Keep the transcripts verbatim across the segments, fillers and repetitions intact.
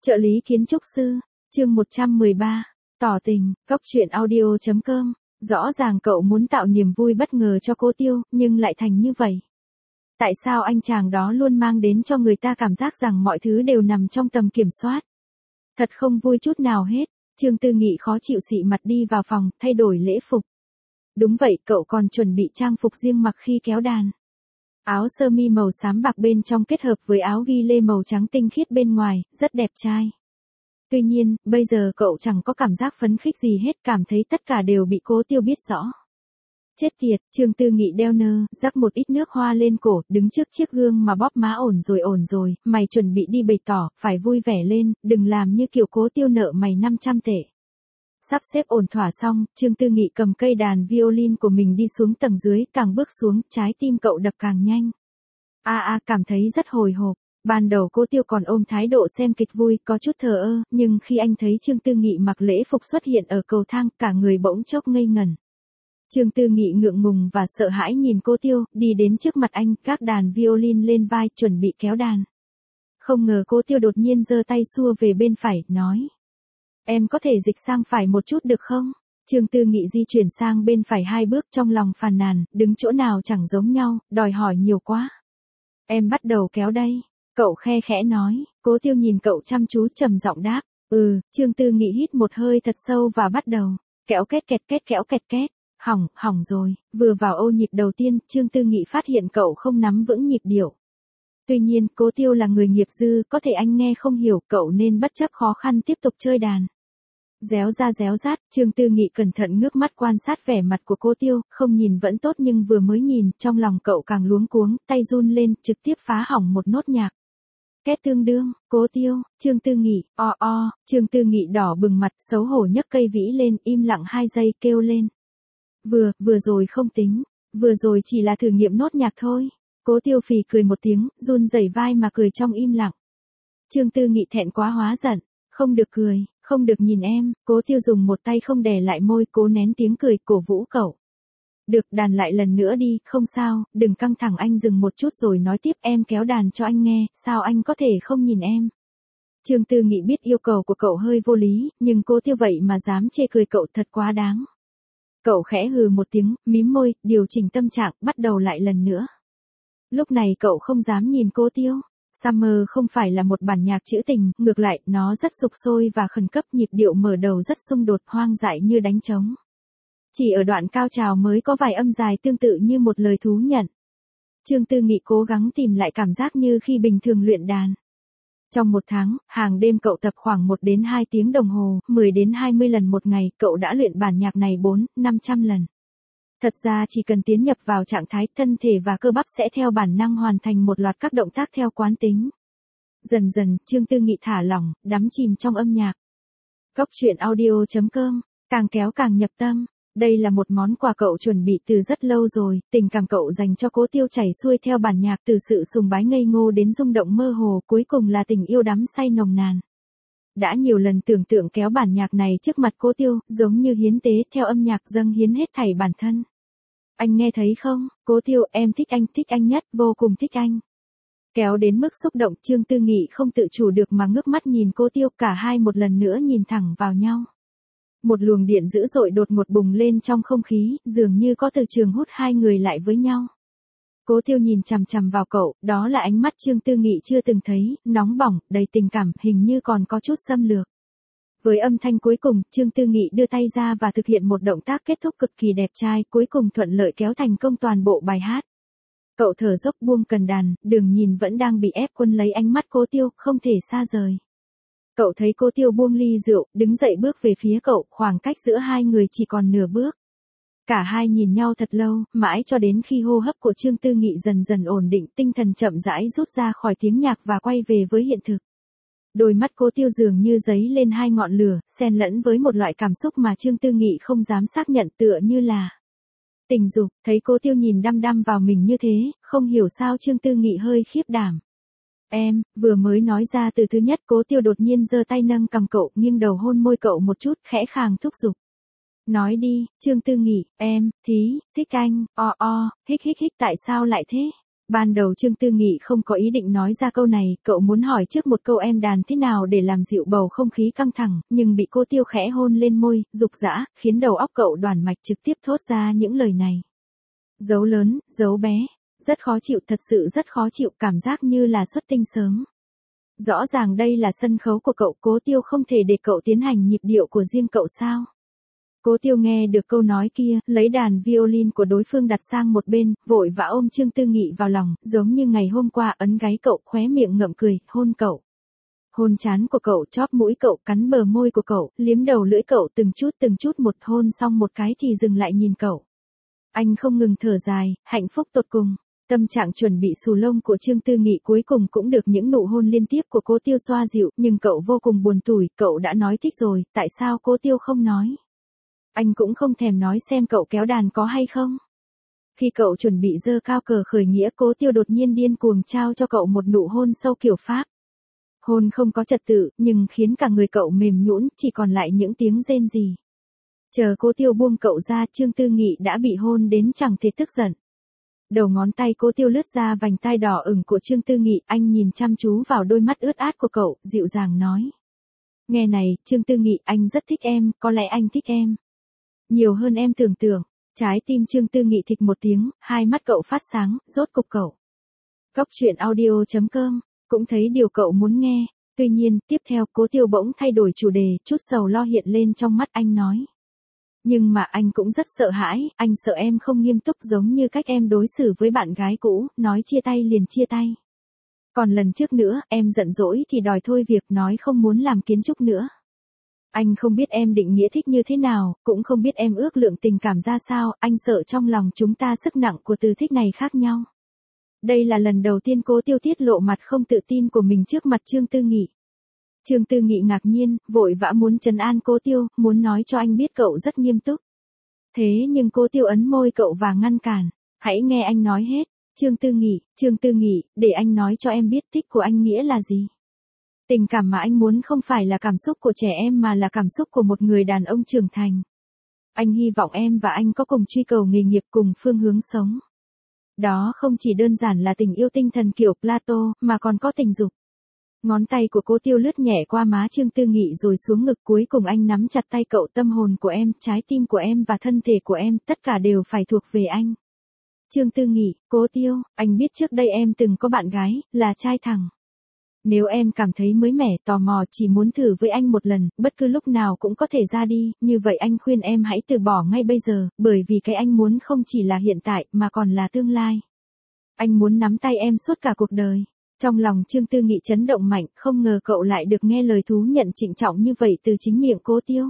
Trợ lý kiến trúc sư, chương một trăm mười ba, tỏ tình, góc truyện audio chấm com. Rõ ràng cậu muốn tạo niềm vui bất ngờ cho cô Tiêu, nhưng lại thành như vậy. Tại sao anh chàng đó luôn mang đến cho người ta cảm giác rằng mọi thứ đều nằm trong tầm kiểm soát? Thật không vui chút nào hết. Trương Tư Nghị khó chịu xị mặt đi vào phòng, thay đổi lễ phục. Đúng vậy, cậu còn chuẩn bị trang phục riêng mặc khi kéo đàn. Áo sơ mi màu xám bạc bên trong kết hợp với áo ghi lê màu trắng tinh khiết bên ngoài, rất đẹp trai. Tuy nhiên, bây giờ cậu chẳng có cảm giác phấn khích gì hết, cảm thấy tất cả đều bị Cố Tiêu biết rõ. Chết tiệt, Trương Tư Nghị đeo nơ, rắc một ít nước hoa lên cổ, đứng trước chiếc gương mà bóp má ổn rồi ổn rồi, mày chuẩn bị đi bày tỏ, phải vui vẻ lên, đừng làm như kiểu Cố Tiêu nợ mày năm trăm tệ. Sắp xếp ổn thỏa xong, Trương Tư Nghị cầm cây đàn violin của mình đi xuống tầng dưới, càng bước xuống, trái tim cậu đập càng nhanh. A a, cảm thấy rất hồi hộp. Ban đầu Cố Tiêu còn ôm thái độ xem kịch vui, có chút thờ ơ, nhưng khi anh thấy Trương Tư Nghị mặc lễ phục xuất hiện ở cầu thang, cả người bỗng chốc ngây ngẩn. Trương Tư Nghị ngượng ngùng và sợ hãi nhìn Cố Tiêu, đi đến trước mặt anh, gác đàn violin lên vai, chuẩn bị kéo đàn. Không ngờ Cố Tiêu đột nhiên giơ tay xua về bên phải, nói: "Em có thể dịch sang phải một chút được không?" Trương Tư Nghị di chuyển sang bên phải hai bước, trong lòng phàn nàn, đứng chỗ nào chẳng giống nhau, đòi hỏi nhiều quá. "Em bắt đầu kéo đây." Cậu khe khẽ nói. Cố Tiêu nhìn cậu chăm chú, trầm giọng đáp: "Ừ." Trương Tư Nghị hít một hơi thật sâu và bắt đầu kéo két kẹt két kéo kẹt két. Hỏng, hỏng rồi. Vừa vào ô nhịp đầu tiên, Trương Tư Nghị phát hiện cậu không nắm vững nhịp điệu. Tuy nhiên, Cố Tiêu là người nghiệp dư, có thể anh nghe không hiểu, cậu nên bất chấp khó khăn tiếp tục chơi đàn. Réo ra réo rát, Trương Tư Nghị cẩn thận ngước mắt quan sát vẻ mặt của Cố Tiêu, không nhìn vẫn tốt nhưng vừa mới nhìn, trong lòng cậu càng luống cuống, tay run lên, trực tiếp phá hỏng một nốt nhạc. Két tương đương, Cố Tiêu, Trương Tư Nghị, o o, Trương Tư Nghị đỏ bừng mặt, xấu hổ nhấc cây vĩ lên, im lặng hai giây, kêu lên: "Vừa, vừa rồi không tính, vừa rồi chỉ là thử nghiệm nốt nhạc thôi." Cố Tiêu phì cười một tiếng, run rẩy vai mà cười trong im lặng. Trương Tư Nghị thẹn quá hóa giận: "Không được cười, không được nhìn em." Cố Tiêu dùng một tay không đè lại môi, cố nén tiếng cười, cổ vũ cậu: "Được, đàn lại lần nữa đi, không sao, đừng căng thẳng." Anh dừng một chút rồi nói tiếp: "Em kéo đàn cho anh nghe, sao anh có thể không nhìn em?" Trương Tư Nghị biết yêu cầu của cậu hơi vô lý, nhưng Cố Tiêu vậy mà dám chê cười cậu, thật quá đáng. Cậu khẽ hừ một tiếng, mím môi, điều chỉnh tâm trạng, bắt đầu lại lần nữa. Lúc này cậu không dám nhìn Cố Tiêu. Summer không phải là một bản nhạc trữ tình, ngược lại, nó rất sục sôi và khẩn cấp, nhịp điệu mở đầu rất xung đột, hoang dại như đánh trống. Chỉ ở đoạn cao trào mới có vài âm dài tương tự như một lời thú nhận. Trương Tư Nghị cố gắng tìm lại cảm giác như khi bình thường luyện đàn. Trong một tháng, hàng đêm cậu tập khoảng một đến hai tiếng đồng hồ, mười đến hai mươi lần một ngày, cậu đã luyện bản nhạc này bốn, năm trăm lần. Thật ra chỉ cần tiến nhập vào trạng thái, thân thể và cơ bắp sẽ theo bản năng hoàn thành một loạt các động tác theo quán tính. Dần dần, Trương Tư Nghị thả lỏng, đắm chìm trong âm nhạc. Góc truyện audio chấm com, càng kéo càng nhập tâm. Đây là một món quà cậu chuẩn bị từ rất lâu rồi, tình cảm cậu dành cho Cố Tiêu chảy xuôi theo bản nhạc, từ sự sùng bái ngây ngô đến rung động mơ hồ, cuối cùng là tình yêu đắm say nồng nàn. Đã nhiều lần tưởng tượng kéo bản nhạc này trước mặt Cố Tiêu, giống như hiến tế, theo âm nhạc dâng hiến hết thảy bản thân. "Anh nghe thấy không, Cố Tiêu, em thích anh, thích anh nhất, vô cùng thích anh." Kéo đến mức xúc động, Trương Tư Nghị không tự chủ được mà ngước mắt nhìn Cố Tiêu, cả hai một lần nữa nhìn thẳng vào nhau. Một luồng điện dữ dội đột ngột bùng lên trong không khí, dường như có từ trường hút hai người lại với nhau. Cố Tiêu nhìn chằm chằm vào cậu, đó là ánh mắt Trương Tư Nghị chưa từng thấy, nóng bỏng, đầy tình cảm, hình như còn có chút xâm lược. Với âm thanh cuối cùng, Trương Tư Nghị đưa tay ra và thực hiện một động tác kết thúc cực kỳ đẹp trai, cuối cùng thuận lợi kéo thành công toàn bộ bài hát. Cậu thở dốc buông cần đàn, đừng nhìn vẫn đang bị ép quân lấy ánh mắt Cố Tiêu, không thể xa rời. Cậu thấy Cố Tiêu buông ly rượu, đứng dậy bước về phía cậu, khoảng cách giữa hai người chỉ còn nửa bước. Cả hai nhìn nhau thật lâu, mãi cho đến khi hô hấp của Trương Tư Nghị dần dần ổn định, tinh thần chậm rãi rút ra khỏi tiếng nhạc và quay về với hiện thực. Đôi mắt Cố Tiêu dường như giấy lên hai ngọn lửa, xen lẫn với một loại cảm xúc mà Trương Tư Nghị không dám xác nhận, tựa như là tình dục. Thấy Cố Tiêu nhìn đăm đăm vào mình như thế, không hiểu sao Trương Tư Nghị hơi khiếp đảm. "Em," vừa mới nói ra từ thứ nhất, Cố Tiêu đột nhiên giơ tay nâng cằm cậu, nghiêng đầu hôn môi cậu một chút, khẽ khàng thúc giục. "Nói đi." Trương Tư Nghị: "Em, thí, thích anh, o o, hích hích hích." "Tại sao lại thế?" Ban đầu Trương Tư Nghị không có ý định nói ra câu này, cậu muốn hỏi trước một câu em đàn thế nào để làm dịu bầu không khí căng thẳng, nhưng bị cô Tiêu khẽ hôn lên môi, dục dã, khiến đầu óc cậu đoản mạch trực tiếp thốt ra những lời này. Dấu lớn, dấu bé, rất khó chịu, thật sự rất khó chịu, cảm giác như là xuất tinh sớm. Rõ ràng đây là sân khấu của cậu, Cố Tiêu không thể để cậu tiến hành nhịp điệu của riêng cậu sao? Cố Tiêu nghe được câu nói kia, lấy đàn violin của đối phương đặt sang một bên, vội vã ôm Trương Tư Nghị vào lòng, giống như ngày hôm qua ấn gáy cậu, khóe miệng ngậm cười, hôn cậu. Hôn trán của cậu, chóp mũi cậu, cắn bờ môi của cậu, liếm đầu lưỡi cậu từng chút từng chút một, hôn xong một cái thì dừng lại nhìn cậu. Anh không ngừng thở dài, hạnh phúc tột cùng. Tâm trạng chuẩn bị xù lông của Trương Tư Nghị cuối cùng cũng được những nụ hôn liên tiếp của Cố Tiêu xoa dịu, nhưng cậu vô cùng buồn tủi, cậu đã nói thích rồi, tại sao Cố Tiêu không nói? Anh cũng không thèm nói xem cậu kéo đàn có hay không. Khi cậu chuẩn bị giơ cao cờ khởi nghĩa, Cố Tiêu đột nhiên điên cuồng trao cho cậu một nụ hôn sâu kiểu Pháp. Hôn không có trật tự, nhưng khiến cả người cậu mềm nhũn, chỉ còn lại những tiếng rên rỉ. Chờ Cố Tiêu buông cậu ra, Trương Tư Nghị đã bị hôn đến chẳng thể tức giận. Đầu ngón tay Cố Tiêu lướt ra vành tai đỏ ửng của Trương Tư Nghị, anh nhìn chăm chú vào đôi mắt ướt át của cậu, dịu dàng nói. Nghe này, Trương Tư Nghị, anh rất thích em, có lẽ anh thích em nhiều hơn em tưởng tượng. Trái tim Trương Tư Nghị thịch một tiếng, hai mắt cậu phát sáng, rốt cục cậu. Cóc truyện audio chấm com, cũng thấy điều cậu muốn nghe. Tuy nhiên, tiếp theo Cố Tiêu bỗng thay đổi chủ đề, chút sầu lo hiện lên trong mắt anh nói. Nhưng mà anh cũng rất sợ hãi, anh sợ em không nghiêm túc giống như cách em đối xử với bạn gái cũ, nói chia tay liền chia tay. Còn lần trước nữa, em giận dỗi thì đòi thôi việc, nói không muốn làm kiến trúc nữa. Anh không biết em định nghĩa thích như thế nào, cũng không biết em ước lượng tình cảm ra sao, anh sợ trong lòng chúng ta sức nặng của từ thích này khác nhau. Đây là lần đầu tiên Cố Tiêu tiết lộ mặt không tự tin của mình trước mặt Trương Tư Nghị. Trương Tư Nghị ngạc nhiên, vội vã muốn trấn an Cố Tiêu, muốn nói cho anh biết cậu rất nghiêm túc. Thế nhưng Cố Tiêu ấn môi cậu và ngăn cản, hãy nghe anh nói hết. Trương Tư Nghị, Trương Tư Nghị, để anh nói cho em biết thích của anh nghĩa là gì. Tình cảm mà anh muốn không phải là cảm xúc của trẻ em mà là cảm xúc của một người đàn ông trưởng thành. Anh hy vọng em và anh có cùng truy cầu nghề nghiệp, cùng phương hướng sống. Đó không chỉ đơn giản là tình yêu tinh thần kiểu Plato, mà còn có tình dục. Ngón tay của Cố Tiêu lướt nhẹ qua má Trương Tư Nghị rồi xuống ngực, cuối cùng anh nắm chặt tay cậu, tâm hồn của em, trái tim của em và thân thể của em, tất cả đều phải thuộc về anh. Trương Tư Nghị, Cố Tiêu, anh biết trước đây em từng có bạn gái, là trai thẳng. Nếu em cảm thấy mới mẻ, tò mò, chỉ muốn thử với anh một lần, bất cứ lúc nào cũng có thể ra đi, như vậy anh khuyên em hãy từ bỏ ngay bây giờ, bởi vì cái anh muốn không chỉ là hiện tại, mà còn là tương lai. Anh muốn nắm tay em suốt cả cuộc đời. Trong lòng Trương Tư Nghị chấn động mạnh, không ngờ cậu lại được nghe lời thú nhận trịnh trọng như vậy từ chính miệng Cố Tiêu.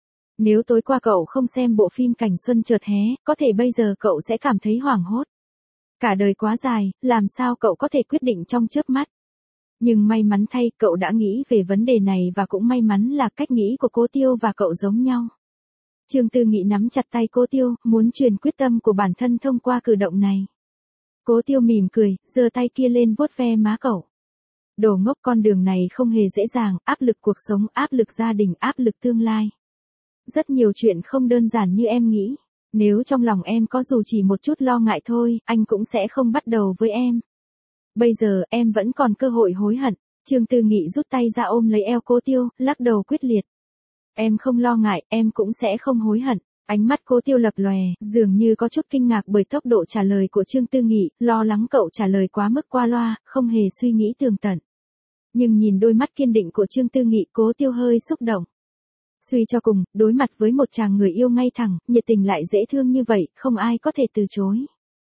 Nếu tối qua cậu không xem bộ phim Cảnh Xuân Chợt Hé, có thể bây giờ cậu sẽ cảm thấy hoảng hốt. Cả đời quá dài, làm sao cậu có thể quyết định trong chớp mắt. Nhưng may mắn thay, cậu đã nghĩ về vấn đề này và cũng may mắn là cách nghĩ của Cố Tiêu và cậu giống nhau. Trương Tư Nghị nắm chặt tay Cố Tiêu, muốn truyền quyết tâm của bản thân thông qua cử động này. Cố Tiêu mỉm cười, giơ tay kia lên vuốt ve má cậu. Đồ ngốc, con đường này không hề dễ dàng, áp lực cuộc sống, áp lực gia đình, áp lực tương lai. Rất nhiều chuyện không đơn giản như em nghĩ. Nếu trong lòng em có dù chỉ một chút lo ngại thôi, anh cũng sẽ không bắt đầu với em. Bây giờ, em vẫn còn cơ hội hối hận. Trương Tư Nghị rút tay ra ôm lấy eo Cố Tiêu, lắc đầu quyết liệt. Em không lo ngại, em cũng sẽ không hối hận. Ánh mắt Cố Tiêu lập lòe, dường như có chút kinh ngạc bởi tốc độ trả lời của Trương Tư Nghị, lo lắng cậu trả lời quá mức qua loa, không hề suy nghĩ tường tận. Nhưng nhìn đôi mắt kiên định của Trương Tư Nghị, Cố Tiêu hơi xúc động. Suy cho cùng, đối mặt với một chàng người yêu ngay thẳng, nhiệt tình lại dễ thương như vậy, không ai có thể từ chối.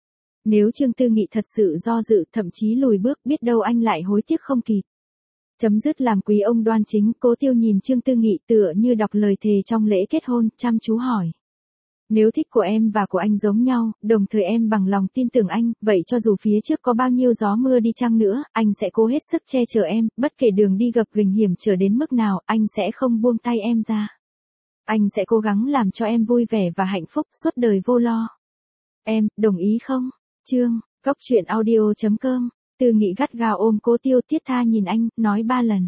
Nếu Trương Tư Nghị thật sự do dự, thậm chí lùi bước, biết đâu anh lại hối tiếc không kịp. Chấm dứt làm quý ông đoan chính, Cố Tiêu nhìn Trương Tư Nghị tựa như đọc lời thề trong lễ kết hôn, chăm chú hỏi. Nếu thích của em và của anh giống nhau, đồng thời em bằng lòng tin tưởng anh, vậy cho dù phía trước có bao nhiêu gió mưa đi chăng nữa, anh sẽ cố hết sức che chở em, bất kể đường đi gập ghềnh hiểm trở đến mức nào, anh sẽ không buông tay em ra. Anh sẽ cố gắng làm cho em vui vẻ và hạnh phúc suốt đời vô lo. Em, đồng ý không? Chương, cóc truyện audio chấm com, Tư Nghị gắt gao ôm Cố Tiêu, thiết tha nhìn anh, nói ba lần.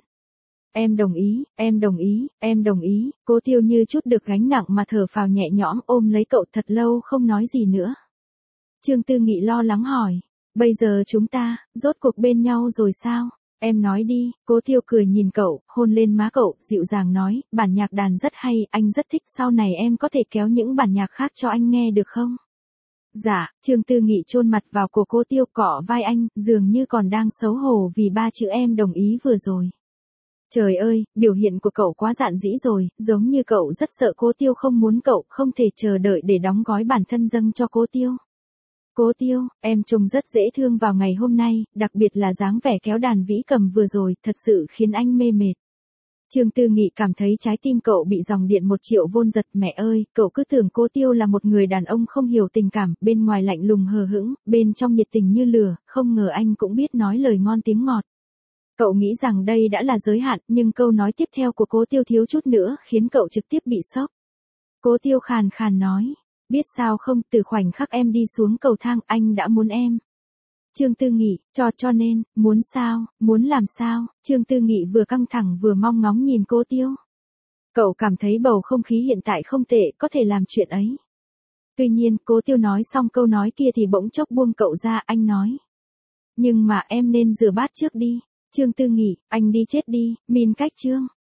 Em đồng ý, em đồng ý, em đồng ý. Cố Tiêu như chút được gánh nặng mà thở phào nhẹ nhõm, ôm lấy cậu thật lâu không nói gì nữa. Trương Tư Nghị lo lắng hỏi, Bây giờ chúng ta, rốt cuộc bên nhau rồi sao? Em nói đi, Cố Tiêu cười nhìn cậu, hôn lên má cậu, dịu dàng nói, bản nhạc đàn rất hay, anh rất thích, sau này em có thể kéo những bản nhạc khác cho anh nghe được không? Dạ, Trương Tư Nghị chôn mặt vào cổ Cố Tiêu, cọ vai anh, dường như còn đang xấu hổ vì ba chữ em đồng ý vừa rồi. Trời ơi, biểu hiện của cậu quá dạn dĩ rồi, giống như cậu rất sợ Cố Tiêu không muốn cậu, không thể chờ đợi để đóng gói bản thân dâng cho Cố Tiêu. Cố Tiêu, em trông rất dễ thương vào ngày hôm nay, đặc biệt là dáng vẻ kéo đàn vĩ cầm vừa rồi, thật sự khiến anh mê mệt. Trương Tư Nghị cảm thấy trái tim cậu bị dòng điện một triệu vôn giật. Mẹ ơi, cậu cứ tưởng Cố Tiêu là một người đàn ông không hiểu tình cảm, bên ngoài lạnh lùng hờ hững, bên trong nhiệt tình như lửa, không ngờ anh cũng biết nói lời ngon tiếng ngọt. Cậu nghĩ rằng đây đã là giới hạn, nhưng câu nói tiếp theo của Cố Tiêu thiếu chút nữa khiến cậu trực tiếp bị sốc. Cố Tiêu khàn khàn nói, biết sao không, từ khoảnh khắc em đi xuống cầu thang, anh đã muốn em. Trương Tư Nghị, cho cho nên, muốn sao, muốn làm sao? Trương Tư Nghị vừa căng thẳng vừa mong ngóng nhìn Cố Tiêu. Cậu cảm thấy bầu không khí hiện tại không tệ, có thể làm chuyện ấy. Tuy nhiên, Cố Tiêu nói xong câu nói kia thì bỗng chốc buông cậu ra, anh nói. Nhưng mà em nên rửa bát trước đi. Trương Tư Nghị, anh đi chết đi, min cách Trương.